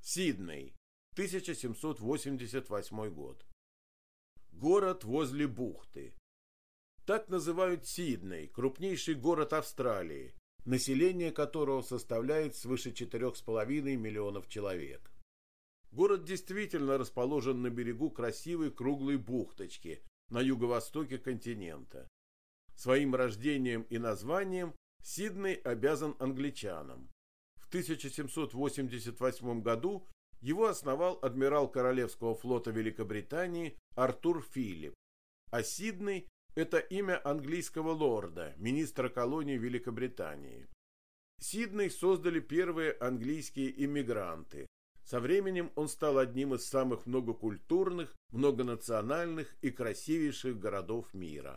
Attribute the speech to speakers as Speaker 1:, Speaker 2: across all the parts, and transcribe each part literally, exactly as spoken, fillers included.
Speaker 1: Сидней, тысяча семьсот восемьдесят восьмой год. Город возле бухты. Так называют Сидней, крупнейший город Австралии, население которого составляет свыше четырёх с половиной миллионов человек. Город действительно расположен на берегу красивой круглой бухточки на юго-востоке континента. Своим рождением и названием Сидней обязан англичанам. В тысяча семьсот восемьдесят восьмом году его основал адмирал Королевского флота Великобритании Артур Филипп, а Сидней – это имя английского лорда, министра колонии Великобритании. Сидней создали первые английские иммигранты. Со временем он стал одним из самых многокультурных, многонациональных и красивейших городов мира.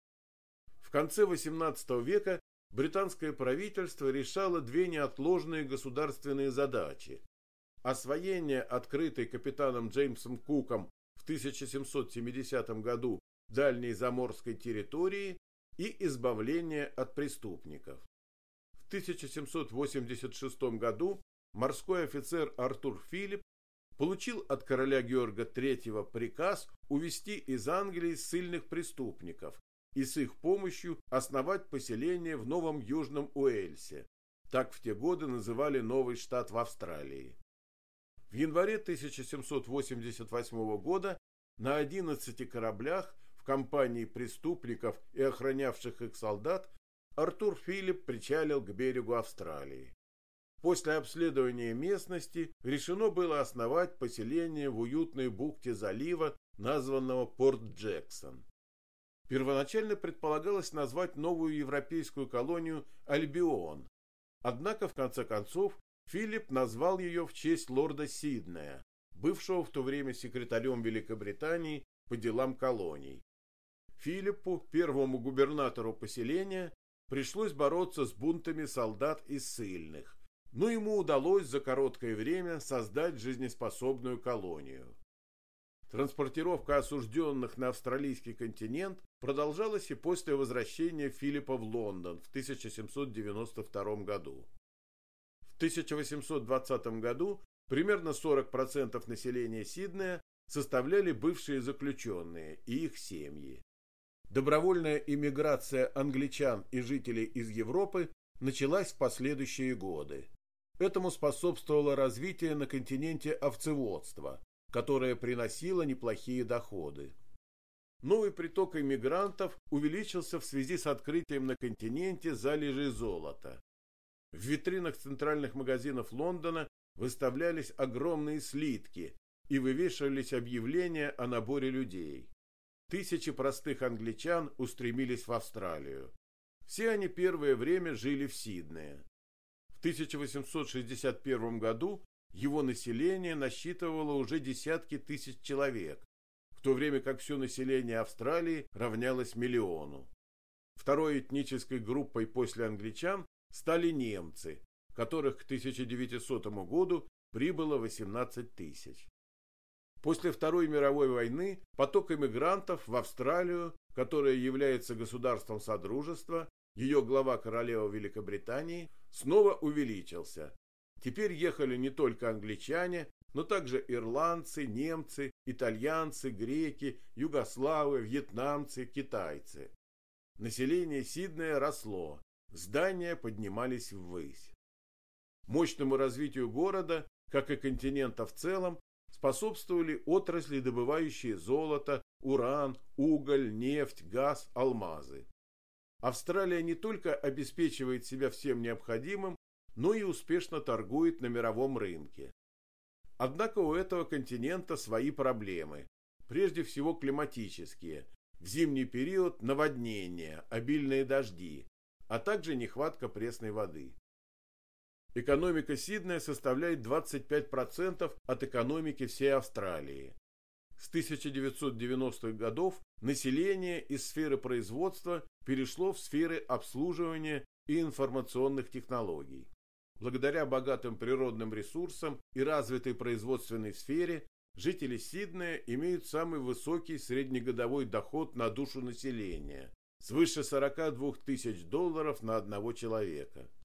Speaker 1: В конце восемнадцатого века британское правительство решало две неотложные государственные задачи: освоение открытой капитаном Джеймсом Куком в тысяча семьсот семидесятом году дальней заморской территории и избавление от преступников. В тысяча семьсот восемьдесят шестом году морской офицер Артур Филипп получил от короля Георга третьего приказ увезти из Англии ссыльных преступников и с их помощью основать поселение в Новом Южном Уэльсе. Так в те годы называли новый штат в Австралии. В январе тысяча семьсот восемьдесят восьмого года на одиннадцати кораблях в компании преступников и охранявших их солдат Артур Филипп причалил к берегу Австралии. После обследования местности решено было основать поселение в уютной бухте залива, названного Порт-Джексон. Первоначально предполагалось назвать новую европейскую колонию Альбион, однако в конце концов Филипп назвал ее в честь лорда Сиднея, бывшего в то время секретарем Великобритании по делам колоний. Филиппу, первому губернатору поселения, пришлось бороться с бунтами солдат и ссыльных, но ему удалось за короткое время создать жизнеспособную колонию. Транспортировка осужденных на австралийский континент продолжалась и после возвращения Филиппа в Лондон в тысяча семьсот девяносто втором году. В тысяча восемьсот двадцатом году примерно сорок процентов населения Сиднея составляли бывшие заключенные и их семьи. Добровольная иммиграция англичан и жителей из Европы началась в последующие годы. Этому способствовало развитие на континенте овцеводства, которое приносило неплохие доходы. Новый приток иммигрантов увеличился в связи с открытием на континенте залежей золота. В витринах центральных магазинов Лондона выставлялись огромные слитки и вывешивались объявления о наборе людей. Тысячи простых англичан устремились в Австралию. Все они первое время жили в Сиднее. В тысяча восемьсот шестьдесят первом году его население насчитывало уже десятки тысяч человек, в то время как все население Австралии равнялось миллиону. Второй этнической группой после англичан стали немцы, которых к тысяча девятисотому году прибыло восемнадцать тысяч. После Второй мировой войны поток иммигрантов в Австралию, которая является государством Содружества, ее глава королева Великобритании, снова увеличился. Теперь ехали не только англичане, но также ирландцы, немцы, итальянцы, греки, югославы, вьетнамцы, китайцы. Население Сиднея росло, здания поднимались ввысь. Мощному развитию города, как и континента в целом, способствовали отрасли, добывающие золото, уран, уголь, нефть, газ, алмазы. Австралия не только обеспечивает себя всем необходимым, но и успешно торгует на мировом рынке. Однако у этого континента свои проблемы, прежде всего климатические. В зимний период наводнения, обильные дожди, а также нехватка пресной воды. Экономика Сиднея составляет двадцать пять процентов от экономики всей Австралии. С тысяча девятьсот девяностых годов население из сферы производства перешло в сферы обслуживания и информационных технологий. Благодаря богатым природным ресурсам и развитой производственной сфере жители Сиднея имеют самый высокий среднегодовой доход на душу населения – свыше сорока двух тысяч долларов на одного человека.